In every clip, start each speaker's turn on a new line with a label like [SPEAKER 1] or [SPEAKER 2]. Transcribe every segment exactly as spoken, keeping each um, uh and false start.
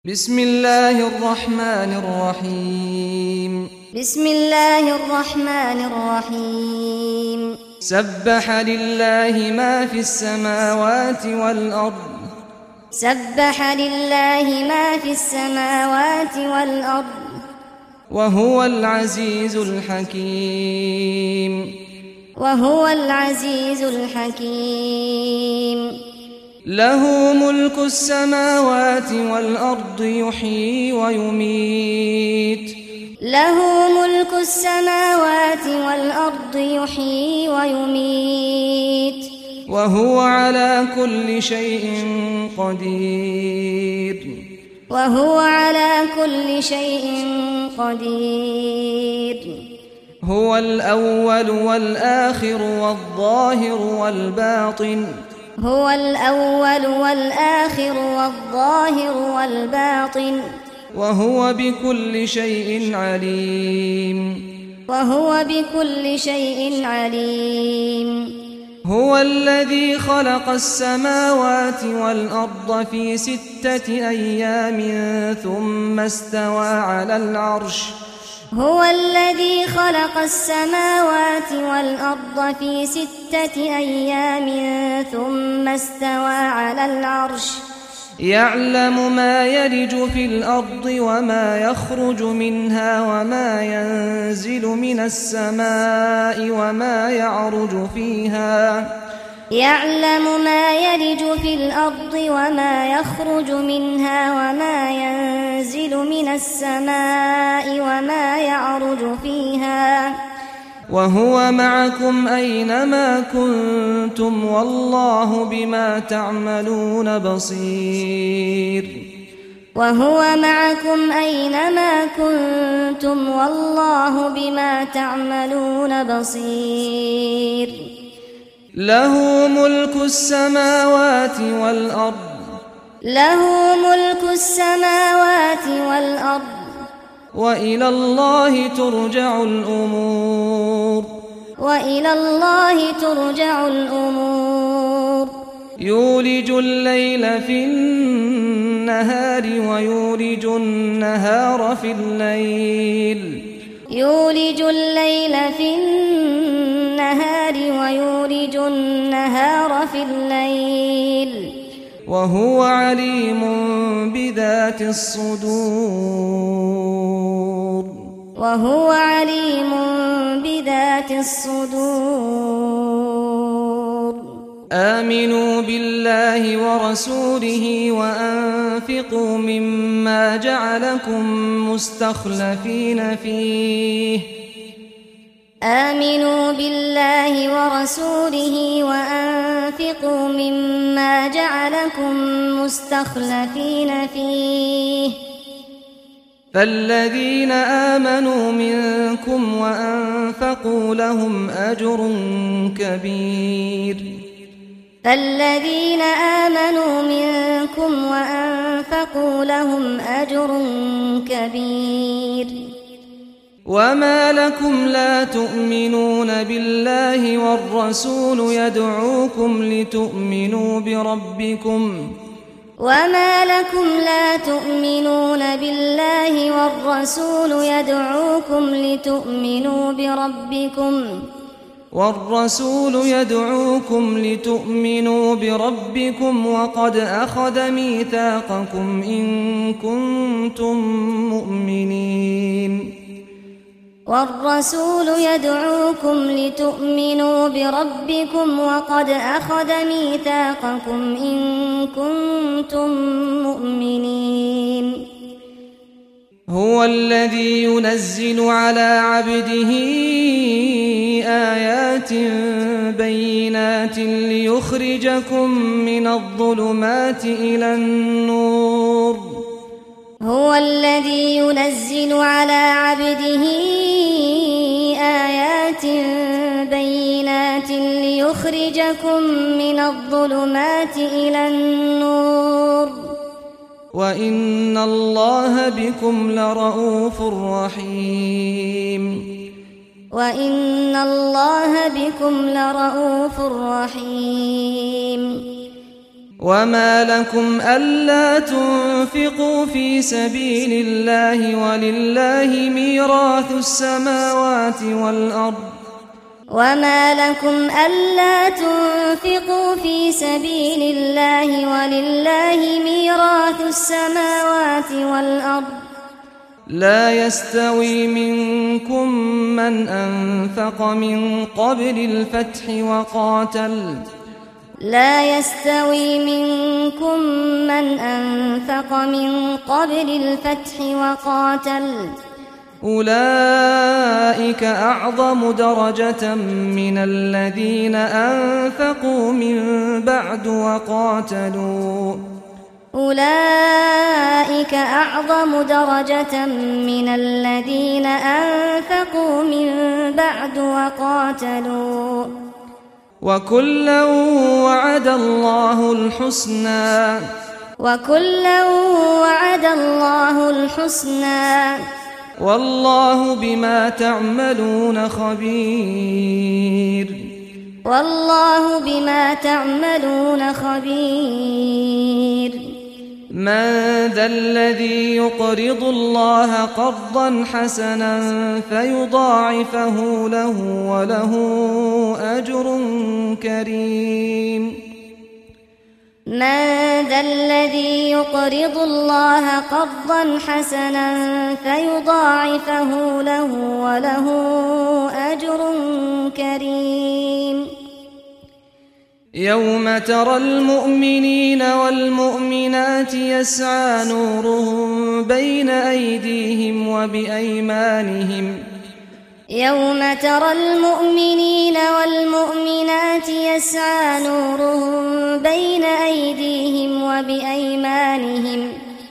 [SPEAKER 1] بسم الله الرحمن الرحيم
[SPEAKER 2] بسم الله الرحمن الرحيم
[SPEAKER 1] سبح لله ما في السماوات والأرض
[SPEAKER 2] سبح لله ما في السماوات والأرض
[SPEAKER 1] وهو العزيز الحكيم
[SPEAKER 2] وهو العزيز الحكيم
[SPEAKER 1] له ملك السماوات والأرض يحيي ويميت
[SPEAKER 2] له ملك السماوات والأرض يحيي ويميت
[SPEAKER 1] وهو على كل شيء قدير
[SPEAKER 2] وهو على كل شيء قدير
[SPEAKER 1] هو الأول والآخر والظاهر والباطن
[SPEAKER 2] هو الأول والآخر والظاهر والباطن
[SPEAKER 1] وهو بكل شيء عليم
[SPEAKER 2] وهو بكل شيء عليم
[SPEAKER 1] هو الذي خلق السماوات والأرض في ستة أيام ثم استوى على العرش
[SPEAKER 2] هو الذي خلق السماوات والأرض في ستة أيام ثم استوى على العرش
[SPEAKER 1] يعلم ما يلج في الأرض وما يخرج منها وما ينزل من السماء وما يعرج فيها
[SPEAKER 2] يعلم ما يلج في الأرض وما يخرج منها وما ينزل من السماء وما يعرج فيها
[SPEAKER 1] وهو معكم أينما كنتم والله بما تعملون بصير
[SPEAKER 2] وهو معكم أينما كنتم والله بما تعملون بصير
[SPEAKER 1] له ملك السماوات والأرض
[SPEAKER 2] له ملك السماوات والأرض
[SPEAKER 1] وإلى الله ترجع الأمور
[SPEAKER 2] وإلى الله ترجع الأمور
[SPEAKER 1] يولج الليل في النهار ويولج النهار في الليل
[SPEAKER 2] يولج الليل في النهار ويولج النهار في الليل
[SPEAKER 1] وهو عليم بذات الصدور
[SPEAKER 2] وهو عليم بذات الصدور
[SPEAKER 1] آمنوا بالله ورسوله وأنفقوا مما جعلكم مستخلفين فيه
[SPEAKER 2] آمنوا بالله ورسوله وأنفقوا مما جعلكم مستخلفين فيه
[SPEAKER 1] فالذين آمنوا منكم وأنفقوا لهم أجر كبير
[SPEAKER 2] فالذين آمنوا منكم وأنفقوا لهم أجر كبير
[SPEAKER 1] وما لكم لا تؤمنون بالله والرسول يدعوكم لتؤمنوا بربكم
[SPEAKER 2] وما لكم لا تؤمنون بالله والرسول يدعوكم لتؤمنوا بربكم
[SPEAKER 1] والرسول يدعوكم لتؤمنوا بربكم وقد أخذ ميثاقكم إن كنتم مؤمنين
[SPEAKER 2] والرسول يدعوكم لتؤمنوا بربكم وقد أخذ ميثاقكم إن كنتم مؤمنين
[SPEAKER 1] هو الذي ينزل على عبده آيات بينات ليخرجكم من الظلمات إلى النور
[SPEAKER 2] هو الذي ينزل على عبده آيات بينات ليخرجكم من الظلمات إلى النور
[SPEAKER 1] وإن الله بكم لرؤوف رحيم
[SPEAKER 2] وإن الله بكم لرؤوف رحيم
[SPEAKER 1] وما لكم ألا تنفقوا في سبيل الله ولله ميراث السماوات والأرض
[SPEAKER 2] وما لكم ألا تنفقوا في سبيل الله ولله ميراث السماوات والأرض
[SPEAKER 1] لا يستوي منكم من أنفق من قبل الفتح وقاتل
[SPEAKER 2] لا يستوي منكم من أنفق من قبل الفتح وقاتل
[SPEAKER 1] أولئك أعظم درجة من الذين أنفقوا من بعد وقاتلوا
[SPEAKER 2] أولئك أعظم درجة من الذين أنفقوا من بعد وقاتلوا
[SPEAKER 1] وكلا وعد الله الحسنى
[SPEAKER 2] وكلا وعد الله الحسنى
[SPEAKER 1] والله بما تعملون خبير
[SPEAKER 2] والله بما تعملون خبير
[SPEAKER 1] من ذا الذي يقرض الله قرضا حسنا فيضاعفه له وله أجر كريم
[SPEAKER 2] من ذا الذي يقرض الله قرضا حسنا فيضاعفه له وله أجر كريم
[SPEAKER 1] يوم ترى المؤمنين والمؤمنات يسعى نورهم بين أيديهم وبأيمانهم
[SPEAKER 2] يوم ترى المؤمنين والمؤمنات يسعى نورهم بين أيديهم وبأيمانهم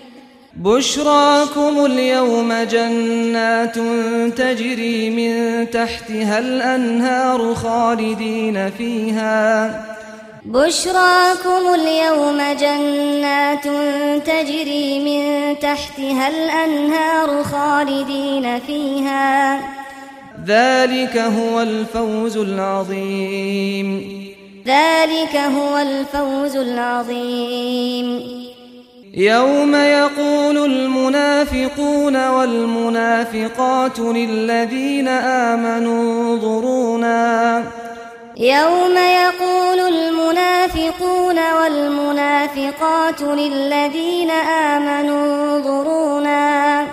[SPEAKER 1] بشراكم اليوم جنات تجري من تحتها الأنهار خالدين فيها
[SPEAKER 2] بشراكم اليوم جنات تجري من تحتها الأنهار خالدين فيها
[SPEAKER 1] ذلك هو الفوز العظيم
[SPEAKER 2] ذلك هو الفوز العظيم
[SPEAKER 1] يوم يقول المنافقون والمنافقات للذين آمنوا انظرونا
[SPEAKER 2] يوم يقول المنافقون والمنافقات للذين آمنوا انظرونا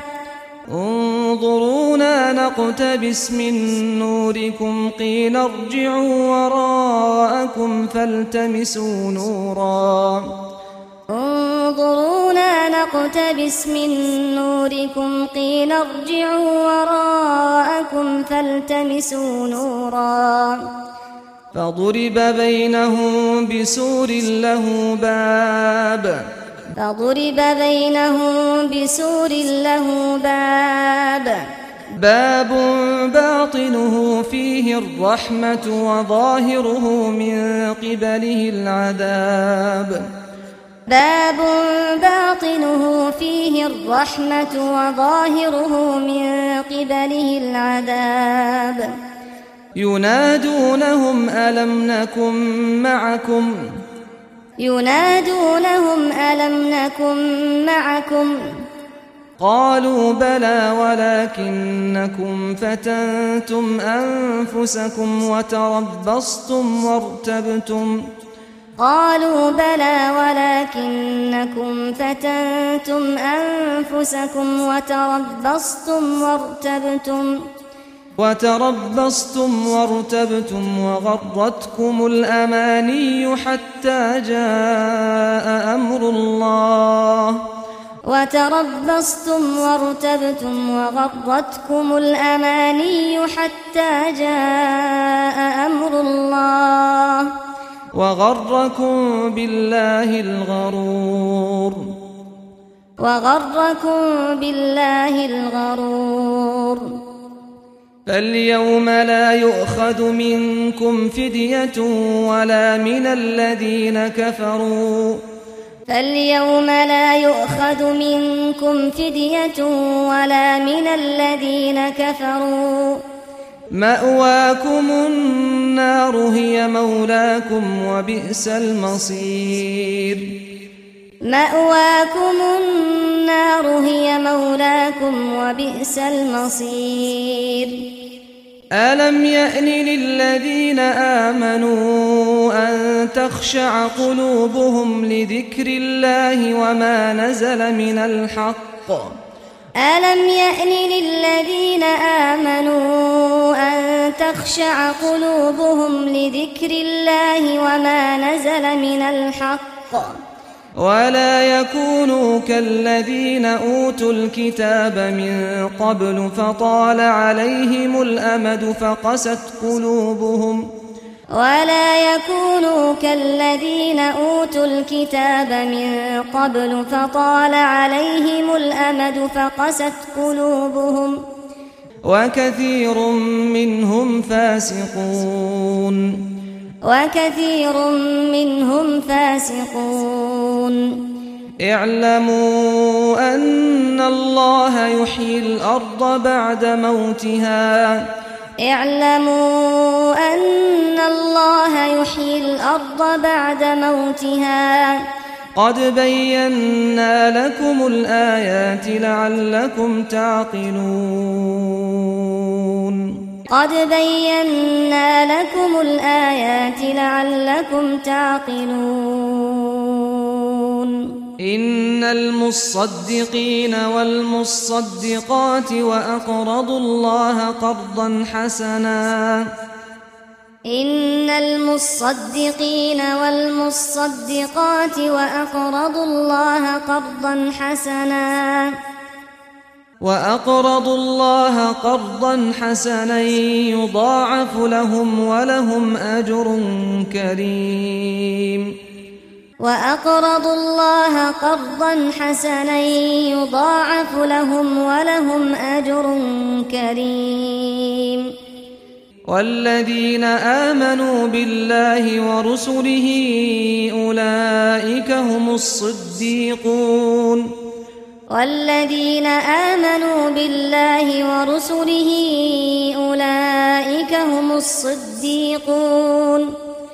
[SPEAKER 1] انظرونا نقتبس من نوركم قيل ارجعوا وراءكم فالتمسوا نورا
[SPEAKER 2] انظرونا نقتبس من نوركم قيل ارجعوا وراءكم فالتمسوا نورا
[SPEAKER 1] فضرب بينهم بسور له باب
[SPEAKER 2] فضرب بينهم بسور له باب
[SPEAKER 1] باب باطنه فيه الرحمة وظاهره من قبله العذاب
[SPEAKER 2] باب باطنه فيه الرحمة وظاهره من قبله العذاب
[SPEAKER 1] ينادونهم ألم نكن معكم
[SPEAKER 2] ينادونهم ألم نكن معكم
[SPEAKER 1] قالوا بلى ولكنكم فتنتم أنفسكم وتربصتم وارتبتم
[SPEAKER 2] قالوا بلى ولكنكم فتنتم أنفسكم وتربصتم وارتبتم
[SPEAKER 1] وتربصتم وارتبتم وغرتكم الأماني حتى جاء أمر الله
[SPEAKER 2] وتربصتم وارتبتم وغرتكم الأماني حتى جاء أمر الله
[SPEAKER 1] وغركم بالله الغرور
[SPEAKER 2] وغركم بالله الغرور
[SPEAKER 1] فاليوم لا يؤخذ منكم فدية ولا من الذين كفروا
[SPEAKER 2] فاليوم لا يؤخذ منكم فدية ولا من الذين كفروا
[SPEAKER 1] مأواكم النار هي مولاكم وبئس المصير
[SPEAKER 2] مأواكم النار هي مولاكم وبئس المصير
[SPEAKER 1] ألم يأن للذين آمنوا أن تخشع قلوبهم لذكر الله وما نزل من الحق
[SPEAKER 2] ألم يأن للذين آمنوا أن تخشع قلوبهم لذكر الله وما نزل من الحق
[SPEAKER 1] ولا يكونوا كالذين أوتوا الكتاب من قبل فطال عليهم الأمد فقست قلوبهم
[SPEAKER 2] ولا يكونوا كالذين أوتوا الكتاب من قبل فطال عليهم الأمد فقست قلوبهم
[SPEAKER 1] وكثير منهم فاسقون
[SPEAKER 2] وكثير منهم فاسقون
[SPEAKER 1] اعلموا أن الله يحيي الأرض بعد موتها
[SPEAKER 2] اعلموا أن الله يحيي الأرض بعد موتها
[SPEAKER 1] قد بينا لكم الآيات لعلكم تعقلون
[SPEAKER 2] قد بينا لكم الآيات لعلكم تعقلون
[SPEAKER 1] إن المصدقين والمصدقات وأقرضوا الله قرضا حسنا
[SPEAKER 2] إن المصدقين والمصدقات وأقرضوا الله قرضا حسنا
[SPEAKER 1] وأقرضوا الله قرضا حسنا يضاعف لهم ولهم أجر كريم
[SPEAKER 2] وأقرضوا الله قرضا حسنا يضاعف لهم ولهم أجر كريم
[SPEAKER 1] والذين آمنوا بالله ورسله أولئك هم الصديقون
[SPEAKER 2] والذين آمنوا بالله ورسله أولئك هم الصديقون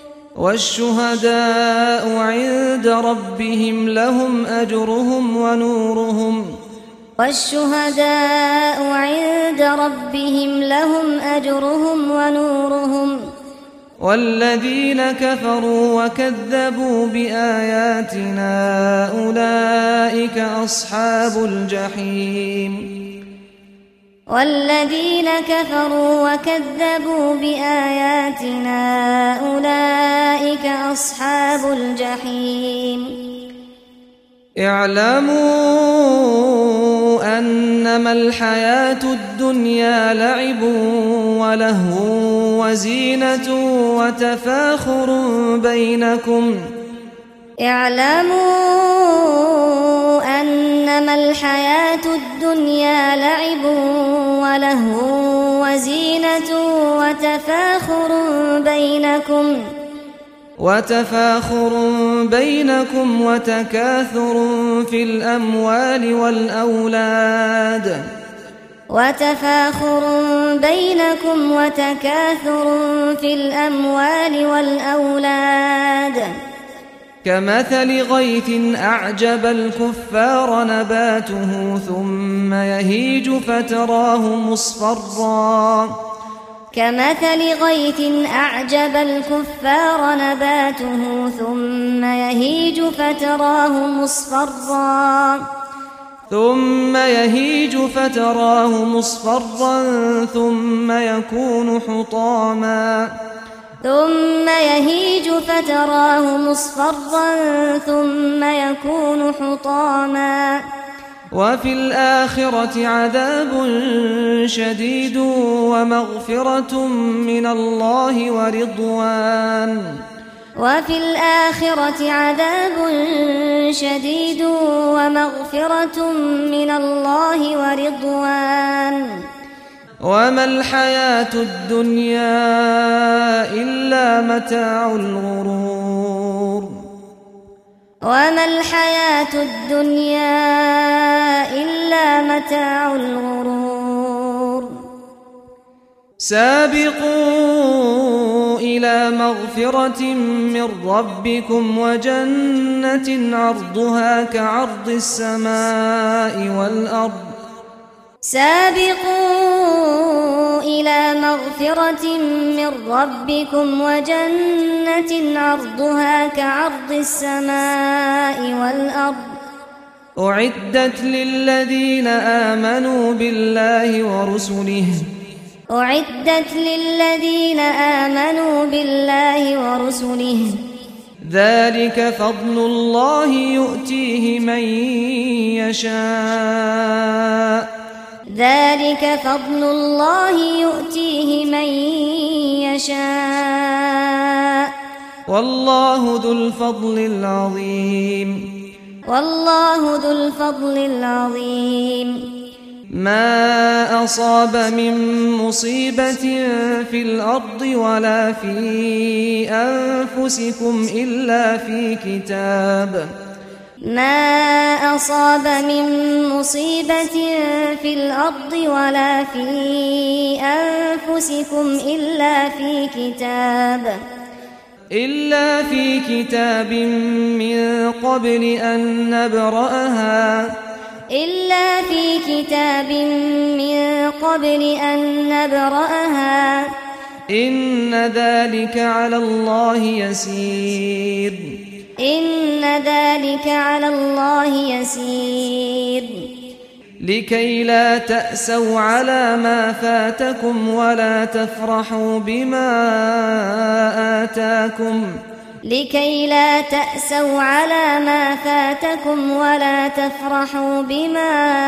[SPEAKER 1] والشهداء عند ربهم لهم أجرهم ونورهم
[SPEAKER 2] والشهداء عند ربهم لهم أجرهم ونورهم
[SPEAKER 1] والذين كفروا وكذبوا بآياتنا أولئك أصحاب الجحيم
[SPEAKER 2] والذين كفروا وكذبوا بآياتنا أولئك أصحاب الجحيم
[SPEAKER 1] اعلموا أنما الحياة الدنيا لعب ولهو وزينة وتفاخر بينكم
[SPEAKER 2] اعلموا أنما الحياة الدنيا لعب ولهو وزينة وتفاخر بينكم
[SPEAKER 1] وتفاخر بينكم وتكاثر في الأموال والأولاد
[SPEAKER 2] وتفاخر بينكم وتكاثر في الأموال والأولاد
[SPEAKER 1] كمثل غيث أعجب الكفار نباته ثم يهيج فتراه مصفرا
[SPEAKER 2] كمثل غيث أعجب الكفار نباته ثم يهيج فتراه مصفرا
[SPEAKER 1] ثم يهيج فتراه مصفرا ثم يكون حطاما
[SPEAKER 2] ثم يهيج فتراه مصفرا ثم يكون حطاما
[SPEAKER 1] وفي الآخرة عذاب شديد ومغفرة من الله ورضوان
[SPEAKER 2] وفي الآخرة عذاب شديد ومغفرة من الله ورضوان
[SPEAKER 1] وما الحياة الدنيا إلا متاع الغرور
[SPEAKER 2] وما الحياة الدنيا إلا متاع الغرور
[SPEAKER 1] سابقوا إلى مغفرة من ربكم وجنة عرضها كعرض السماء والأرض
[SPEAKER 2] سابقوا إلى مغفرة من ربكم وجنة عرضها كعرض السماء والأرض
[SPEAKER 1] أعدت للذين آمنوا بالله ورسله
[SPEAKER 2] أعدت للذين آمنوا بالله ورسله
[SPEAKER 1] ذلك فضل الله يؤتيه من يشاء
[SPEAKER 2] ذلك فضل الله يؤتيه من يشاء
[SPEAKER 1] والله ذو الفضل العظيم
[SPEAKER 2] والله ذو الفضل العظيم
[SPEAKER 1] ما أصاب من مصيبة في الأرض ولا في أنفسكم إلا في كتاب
[SPEAKER 2] ما أصاب من مصيبة في الأرض ولا في أنفسكم إلا في كتاب
[SPEAKER 1] إلا في كتاب من قبل أن نبرأها
[SPEAKER 2] إلا في كتاب من قبل أن نبرأها
[SPEAKER 1] إن ذلك على الله يسير
[SPEAKER 2] إن ذلك على الله يسير
[SPEAKER 1] لكي لا تأسوا على ما فاتكم ولا تفرحوا بما آتاكم
[SPEAKER 2] لكي لا تأسوا على ما فاتكم ولا تفرحوا بما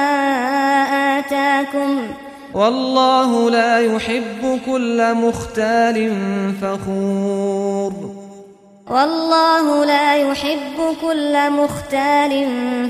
[SPEAKER 2] آتاكم
[SPEAKER 1] والله لا يحب كل مختال فخور
[SPEAKER 2] والله لا يحب كل مختال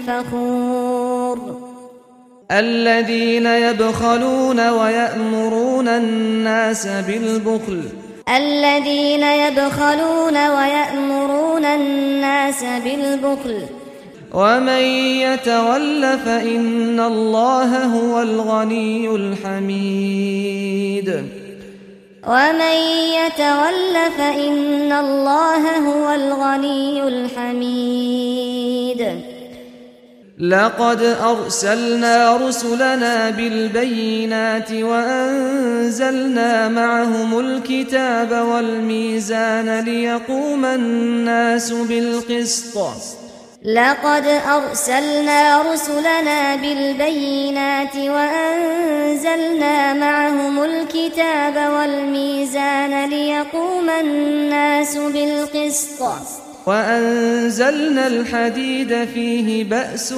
[SPEAKER 2] فخور
[SPEAKER 1] الذين يبخلون ويأمرون الناس بالبخل
[SPEAKER 2] الذين يبخلون ويأمرون الناس بالبخل
[SPEAKER 1] ومن يتول فإن الله هو الغني الحميد
[SPEAKER 2] ومن يتول فإن الله هو الغني الحميد
[SPEAKER 1] لقد أرسلنا رسلنا بالبينات وأنزلنا معهم الكتاب والميزان ليقوم الناس بالقسط
[SPEAKER 2] لقد أرسلنا رسلنا بالبينات وأنزلنا معهم الكتاب والميزان ليقوم الناس بالقسط
[SPEAKER 1] وأنزلنا الحديد فيه بأس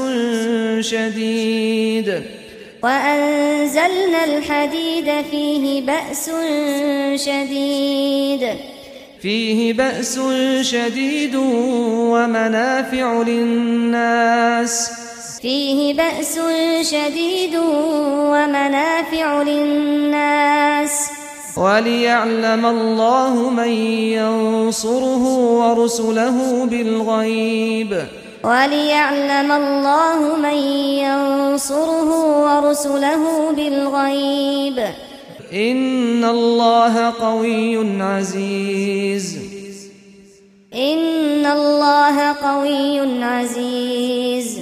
[SPEAKER 1] شديد
[SPEAKER 2] وأنزلنا الحديد فيه بأس شديد
[SPEAKER 1] فيه بأس شديد ومنافع للناس
[SPEAKER 2] فيه بأس شديد ومنافع للناس
[SPEAKER 1] وليعلم الله من ينصره ورسله بالغيب
[SPEAKER 2] وليعلم الله من ينصره ورسله بالغيب
[SPEAKER 1] إن الله قوي عزيز
[SPEAKER 2] إن الله قوي عزيز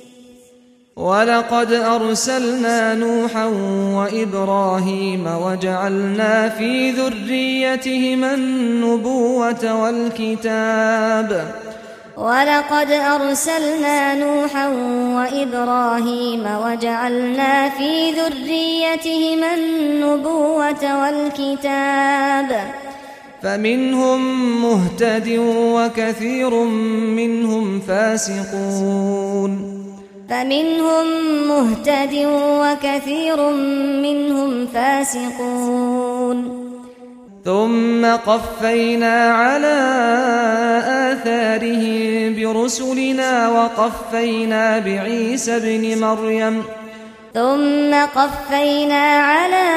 [SPEAKER 1] ولقد أرسلنا نوحا وإبراهيم وجعلنا في ذريتهما النبوة والكتاب
[SPEAKER 2] ولقد أرسلنا نوحا وإبراهيم وجعلنا في ذريتهما النبوة والكتاب
[SPEAKER 1] فمنهم مهتد وكثير منهم فاسقون
[SPEAKER 2] فمنهم مهتد وكثير منهم فاسقون
[SPEAKER 1] ثم قفينا على آثارهم برسلنا وقفينا بعيسى ابن مريم
[SPEAKER 2] ثم قفينا على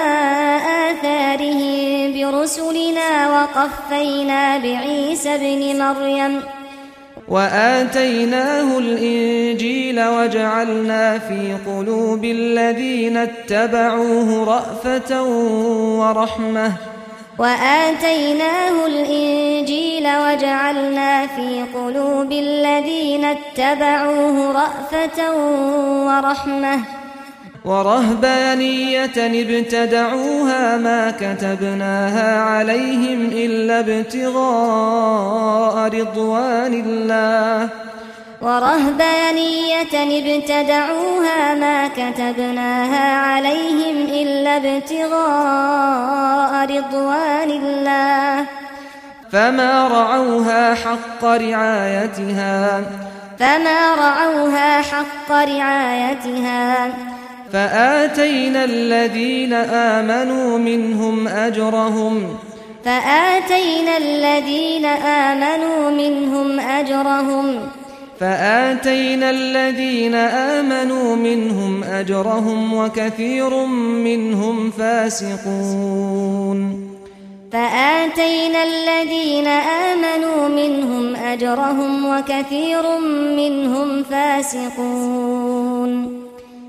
[SPEAKER 2] آثارهم برسلنا وقفينا بعيسى ابن مريم
[SPEAKER 1] وآتيناه الإنجيل وجعلنا في قلوب الذين اتبعوه رأفة ورحمة
[SPEAKER 2] وآتيناه الإنجيل وجعلنا في قلوب الذين اتبعوه رأفة ورحمة
[SPEAKER 1] ورهبانية ابتدعوها ما كتبناها عليهم إلا ابتغاء رضوان الله
[SPEAKER 2] ورهبانية ابتدعوها ما كتبناها عليهم إلا ابتغاء رضوان الله
[SPEAKER 1] فما رعوها حق رعايتها
[SPEAKER 2] فما رعوها حق رعايتها
[SPEAKER 1] فآتينا الذين آمنوا منهم أجرهم
[SPEAKER 2] فآتينا الذين آمنوا منهم أجرهم
[SPEAKER 1] فآتينا الذين آمنوا منهم أجرهم وكثير منهم فاسقون
[SPEAKER 2] فآتينا الذين آمنوا منهم أجرهم وكثير منهم فاسقون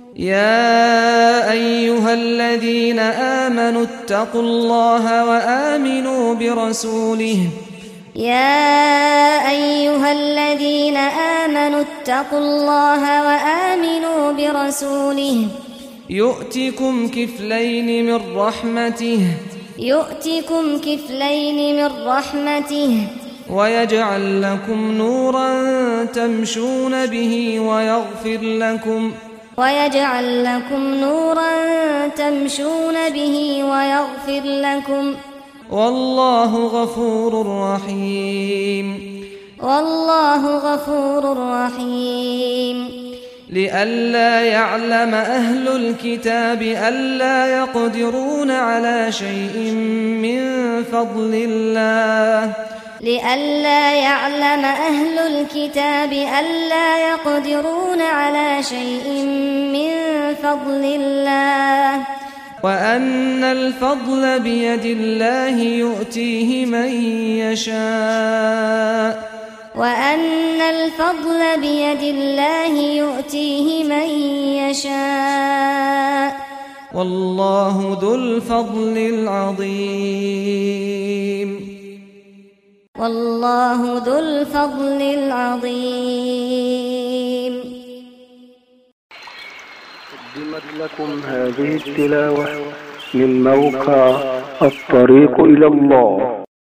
[SPEAKER 1] يا أيها الذين آمنوا اتقوا الله وآمنوا برسوله
[SPEAKER 2] يا أيها الذين آمنوا اتقوا الله وآمنوا برسوله
[SPEAKER 1] يؤتكم كفلين من رحمته
[SPEAKER 2] يؤتكم كفلين من رحمته
[SPEAKER 1] ويجعل لكم نورا تمشون به ويغفر لكم
[SPEAKER 2] ويجعل لكم نورا تمشون به ويغفر لكم
[SPEAKER 1] والله غفور رحيم
[SPEAKER 2] والله غفور رحيم
[SPEAKER 1] لئلا يعلم أهل الكتاب ألا يقدرون على شيء من فضل الله
[SPEAKER 2] لئلا يعلم أهل الكتاب ألا يقدرون على شيء من فضل الله
[SPEAKER 1] وأن الفضل بيد الله يؤتيه من يشاء
[SPEAKER 2] وأن الفضل بيد الله يؤتيه من يشاء
[SPEAKER 1] والله ذو الفضل العظيم
[SPEAKER 2] والله ذو الفضل العظيم.
[SPEAKER 3] قدمت لكم هذه التلاوة من موقع الطريق إلى الله.